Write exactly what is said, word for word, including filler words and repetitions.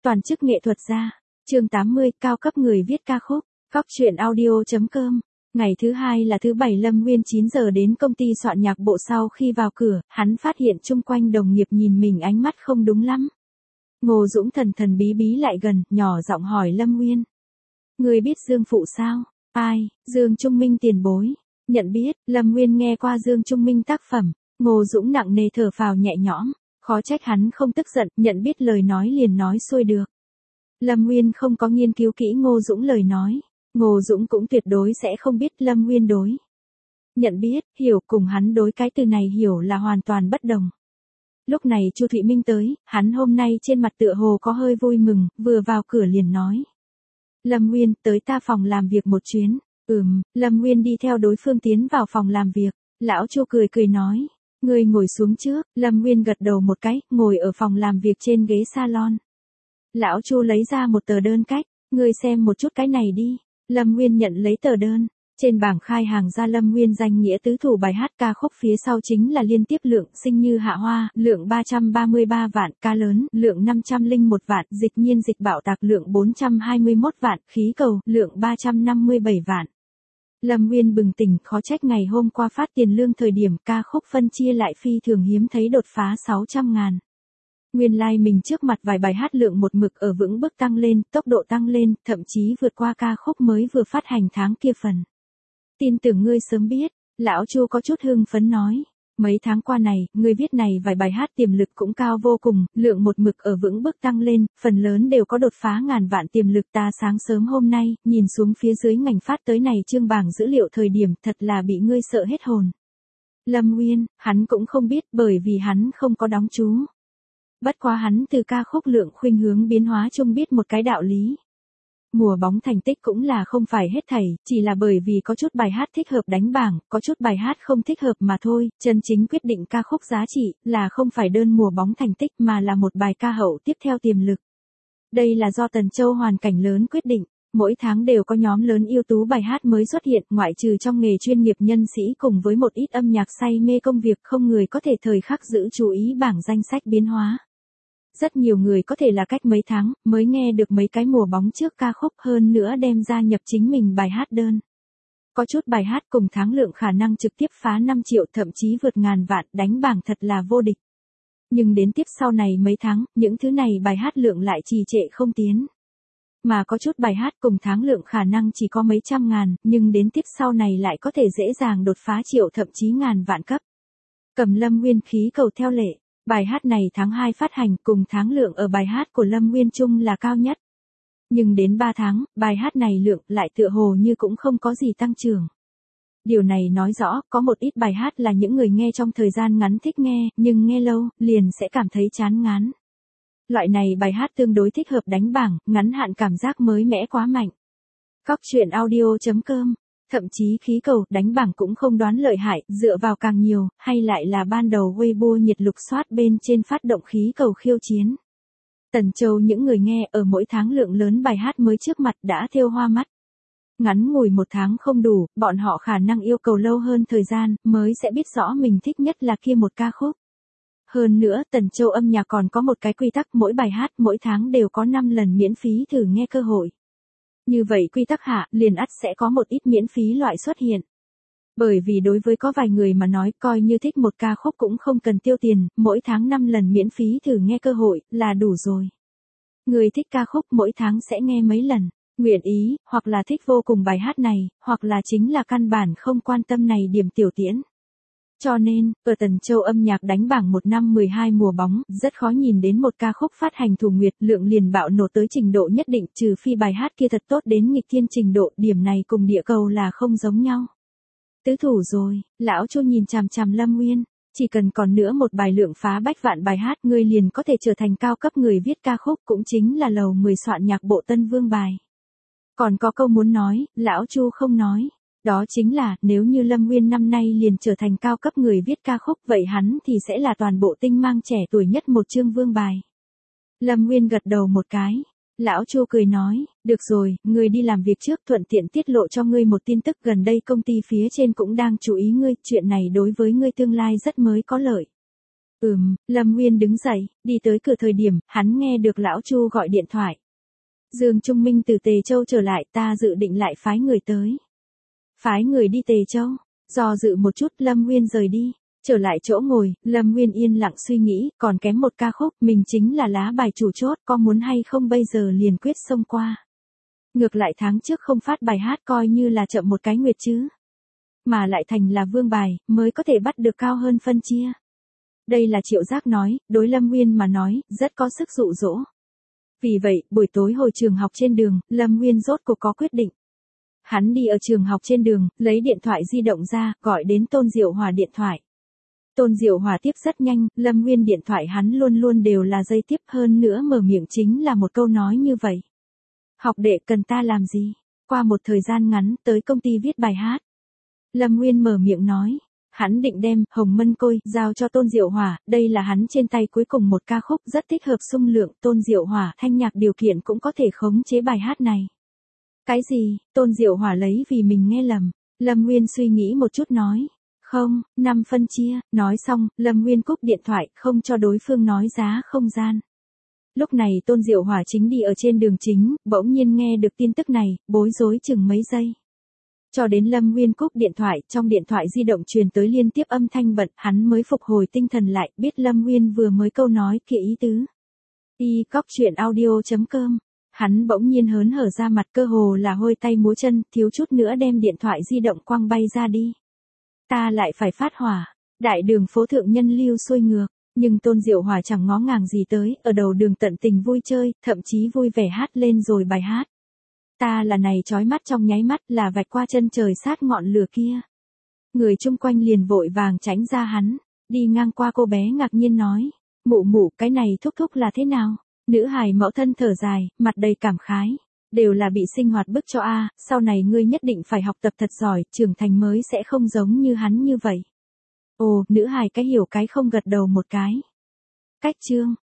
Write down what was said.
Toàn chức nghệ thuật gia. Chương tám mươi, cao cấp người viết ca khúc. Cóc truyện audio chấm com. Ngày thứ hai là thứ bảy, Lâm Nguyên chín giờ đến công ty soạn nhạc bộ. Sau khi vào cửa, hắn phát hiện chung quanh đồng nghiệp nhìn mình ánh mắt không đúng lắm. Ngô Dũng thần thần bí bí lại gần, nhỏ giọng hỏi Lâm Nguyên. Người biết Dương Phụ sao? Ai? Dương Trung Minh tiền bối. Nhận biết. Lâm Nguyên nghe qua Dương Trung Minh tác phẩm. Ngô Dũng nặng nề thở phào nhẹ nhõm. Khó trách hắn không tức giận, nhận biết lời nói liền nói xuôi được. Lâm Nguyên không có nghiên cứu kỹ Ngô Dũng lời nói. Ngô Dũng cũng tuyệt đối sẽ không biết Lâm Nguyên đối. Nhận biết, hiểu cùng hắn đối cái từ này hiểu là hoàn toàn bất đồng. Lúc này Chu Thụy Minh tới, hắn hôm nay trên mặt tựa hồ có hơi vui mừng, vừa vào cửa liền nói. Lâm Nguyên, tới ta phòng làm việc một chuyến. Ừm, Lâm Nguyên đi theo đối phương tiến vào phòng làm việc. Lão Chu cười cười nói. Ngươi ngồi xuống trước. Lâm Nguyên gật đầu một cái, ngồi ở phòng làm việc trên ghế salon. Lão Chu lấy ra một tờ đơn cách. Ngươi xem một chút cái này đi. Lâm Nguyên nhận lấy tờ đơn. Trên bảng khai hàng ra Lâm Nguyên danh nghĩa tứ thủ bài hát ca khúc, phía sau chính là liên tiếp lượng Sinh Như Hạ Hoa, lượng ba trăm ba mươi ba vạn, ca lớn, lượng năm trăm lẻ một vạn, dịch nhiên dịch bạo tạc, lượng bốn trăm hai mươi mốt vạn, khí cầu, lượng ba trăm năm mươi bảy vạn. Lâm Nguyên bừng tỉnh, khó trách ngày hôm qua phát tiền lương thời điểm ca khúc phân chia lại phi thường hiếm thấy đột phá sáu trăm ngàn. Nguyên lai like mình trước mặt vài bài hát lượng một mực ở vững bước tăng lên, tốc độ tăng lên, thậm chí vượt qua ca khúc mới vừa phát hành tháng kia phần. Tin tưởng ngươi sớm biết, lão Chu có chút hưng phấn nói. Mấy tháng qua này, ngươi viết này vài bài hát tiềm lực cũng cao vô cùng, lượng một mực ở vững bước tăng lên, phần lớn đều có đột phá ngàn vạn tiềm lực. Ta sáng sớm hôm nay, nhìn xuống phía dưới ngành phát tới này chương bảng dữ liệu thời điểm, thật là bị ngươi sợ hết hồn. Lâm Nguyên, hắn cũng không biết bởi vì hắn không có đóng chú. Bất quá hắn từ ca khúc lượng khuynh hướng biến hóa chung biết một cái đạo lý. Mùa bóng thành tích cũng là không phải hết thảy, chỉ là bởi vì có chút bài hát thích hợp đánh bảng, có chút bài hát không thích hợp mà thôi. Chân chính quyết định ca khúc giá trị là không phải đơn mùa bóng thành tích mà là một bài ca hậu tiếp theo tiềm lực. Đây là do Tần Châu hoàn cảnh lớn quyết định. Mỗi tháng đều có nhóm lớn ưu tú bài hát mới xuất hiện, ngoại trừ trong nghề chuyên nghiệp nhân sĩ cùng với một ít âm nhạc say mê công việc, không người có thể thời khắc giữ chú ý bảng danh sách biến hóa. Rất nhiều người có thể là cách mấy tháng mới nghe được mấy cái mùa bóng trước ca khúc, hơn nữa đem ra nhập chính mình bài hát đơn. Có chút bài hát cùng tháng lượng khả năng trực tiếp phá năm triệu, thậm chí vượt ngàn vạn, đánh bảng thật là vô địch. Nhưng đến tiếp sau này mấy tháng, những thứ này bài hát lượng lại trì trệ không tiến. Mà có chút bài hát cùng tháng lượng khả năng chỉ có mấy trăm ngàn, nhưng đến tiếp sau này lại có thể dễ dàng đột phá triệu, thậm chí ngàn vạn cấp. Cầm Lâm Nguyên khí cầu theo lệ. Bài hát này tháng hai phát hành, cùng tháng lượng ở bài hát của Lâm Nguyên chung là cao nhất. Nhưng đến ba tháng, bài hát này lượng lại tựa hồ như cũng không có gì tăng trưởng. Điều này nói rõ, có một ít bài hát là những người nghe trong thời gian ngắn thích nghe, nhưng nghe lâu, liền sẽ cảm thấy chán ngán. Loại này bài hát tương đối thích hợp đánh bảng, ngắn hạn cảm giác mới mẻ quá mạnh. Cóc truyện audio chấm com. Thậm chí khí cầu đánh bảng cũng không đoán lợi hại, dựa vào càng nhiều, hay lại là ban đầu Weibo nhiệt lục soát bên trên phát động khí cầu khiêu chiến. Tần Châu những người nghe ở mỗi tháng lượng lớn bài hát mới trước mặt đã thêu hoa mắt. Ngắn ngủi một tháng không đủ, bọn họ khả năng yêu cầu lâu hơn thời gian, mới sẽ biết rõ mình thích nhất là kia một ca khúc. Hơn nữa, Tần Châu âm nhạc còn có một cái quy tắc, mỗi bài hát mỗi tháng đều có năm lần miễn phí thử nghe cơ hội. Như vậy quy tắc hạ, liền ắt sẽ có một ít miễn phí loại xuất hiện. Bởi vì đối với có vài người mà nói, coi như thích một ca khúc cũng không cần tiêu tiền, mỗi tháng năm lần miễn phí thử nghe cơ hội, là đủ rồi. Người thích ca khúc mỗi tháng sẽ nghe mấy lần, nguyện ý, hoặc là thích vô cùng bài hát này, hoặc là chính là căn bản không quan tâm này điểm tiểu tiễn. Cho nên, ở Tần Châu âm nhạc đánh bảng một năm mười hai mùa bóng, rất khó nhìn đến một ca khúc phát hành thủ nguyệt lượng liền bạo nổ tới trình độ nhất định, trừ phi bài hát kia thật tốt đến nghịch thiên trình độ, điểm này cùng địa cầu là không giống nhau. Tứ thủ rồi, lão Chu nhìn chằm chằm Lâm Nguyên, chỉ cần còn nữa một bài lượng phá bách vạn bài hát, ngươi liền có thể trở thành cao cấp người viết ca khúc, cũng chính là lầu mười soạn nhạc bộ Tân Vương bài. Còn có câu muốn nói, lão Chu không nói. Đó chính là, nếu như Lâm Nguyên năm nay liền trở thành cao cấp người viết ca khúc, vậy hắn thì sẽ là toàn bộ tinh mang trẻ tuổi nhất một chương vương bài. Lâm Nguyên gật đầu một cái. Lão Chu cười nói, được rồi, ngươi đi làm việc trước, thuận tiện tiết lộ cho ngươi một tin tức, gần đây công ty phía trên cũng đang chú ý ngươi, chuyện này đối với ngươi tương lai rất mới có lợi. Ừm, Lâm Nguyên đứng dậy, đi tới cửa thời điểm, hắn nghe được lão Chu gọi điện thoại. Dương Trung Minh từ Tề Châu trở lại, ta dự định lại phái người tới. Phái người đi Tề Châu, do dự một chút Lâm Nguyên rời đi. Trở lại chỗ ngồi, Lâm Nguyên yên lặng suy nghĩ, còn kém một ca khúc, mình chính là lá bài chủ chốt, có muốn hay không bây giờ liền quyết xông qua. Ngược lại tháng trước không phát bài hát coi như là chậm một cái nguyệt chứ. Mà lại thành là vương bài, mới có thể bắt được cao hơn phân chia. Đây là Triệu Giác nói, đối Lâm Nguyên mà nói, rất có sức dụ dỗ. Vì vậy, buổi tối hồi trường học trên đường, Lâm Nguyên rốt cuộc có quyết định. Hắn đi ở trường học trên đường, lấy điện thoại di động ra, gọi đến Tôn Diệu Hòa điện thoại. Tôn Diệu Hòa tiếp rất nhanh, Lâm Nguyên điện thoại hắn luôn luôn đều là dây tiếp, hơn nữa mở miệng chính là một câu nói như vậy. Học đệ cần ta làm gì? Qua một thời gian ngắn, tới công ty viết bài hát. Lâm Nguyên mở miệng nói. Hắn định đem Hồng Mân Côi giao cho Tôn Diệu Hòa, đây là hắn trên tay cuối cùng một ca khúc rất thích hợp xung lượng, Tôn Diệu Hòa thanh nhạc điều kiện cũng có thể khống chế bài hát này. Cái gì? Tôn Diệu Hòa lấy vì mình nghe lầm. Lâm Nguyên suy nghĩ một chút nói. Không, năm phân chia, nói xong, Lâm Nguyên cúp điện thoại, không cho đối phương nói giá không gian. Lúc này Tôn Diệu Hòa chính đi ở trên đường chính, bỗng nhiên nghe được tin tức này, bối rối chừng mấy giây. Cho đến Lâm Nguyên cúp điện thoại, trong điện thoại di động truyền tới liên tiếp âm thanh bận, hắn mới phục hồi tinh thần lại, biết Lâm Nguyên vừa mới câu nói kia ý tứ. Y cóc truyện audio chấm com. Hắn bỗng nhiên hớn hở ra mặt, cơ hồ là hôi tay múa chân, thiếu chút nữa đem điện thoại di động quăng bay ra đi. Ta lại phải phát hỏa. Đại đường phố thượng nhân lưu xuôi ngược, nhưng Tôn Diệu Hòa chẳng ngó ngàng gì tới, ở đầu đường tận tình vui chơi, thậm chí vui vẻ hát lên rồi bài hát. Ta là này chói mắt trong nháy mắt, là vạch qua chân trời sát ngọn lửa kia. Người chung quanh liền vội vàng tránh ra hắn, đi ngang qua cô bé ngạc nhiên nói, mụ mụ, cái này thúc thúc là thế nào? Nữ hài mẫu thân thở dài, mặt đầy cảm khái, đều là bị sinh hoạt bức cho a, sau này ngươi nhất định phải học tập thật giỏi, trưởng thành mới sẽ không giống như hắn như vậy. Ồ, nữ hài cái hiểu cái không gật đầu một cái. Cách chương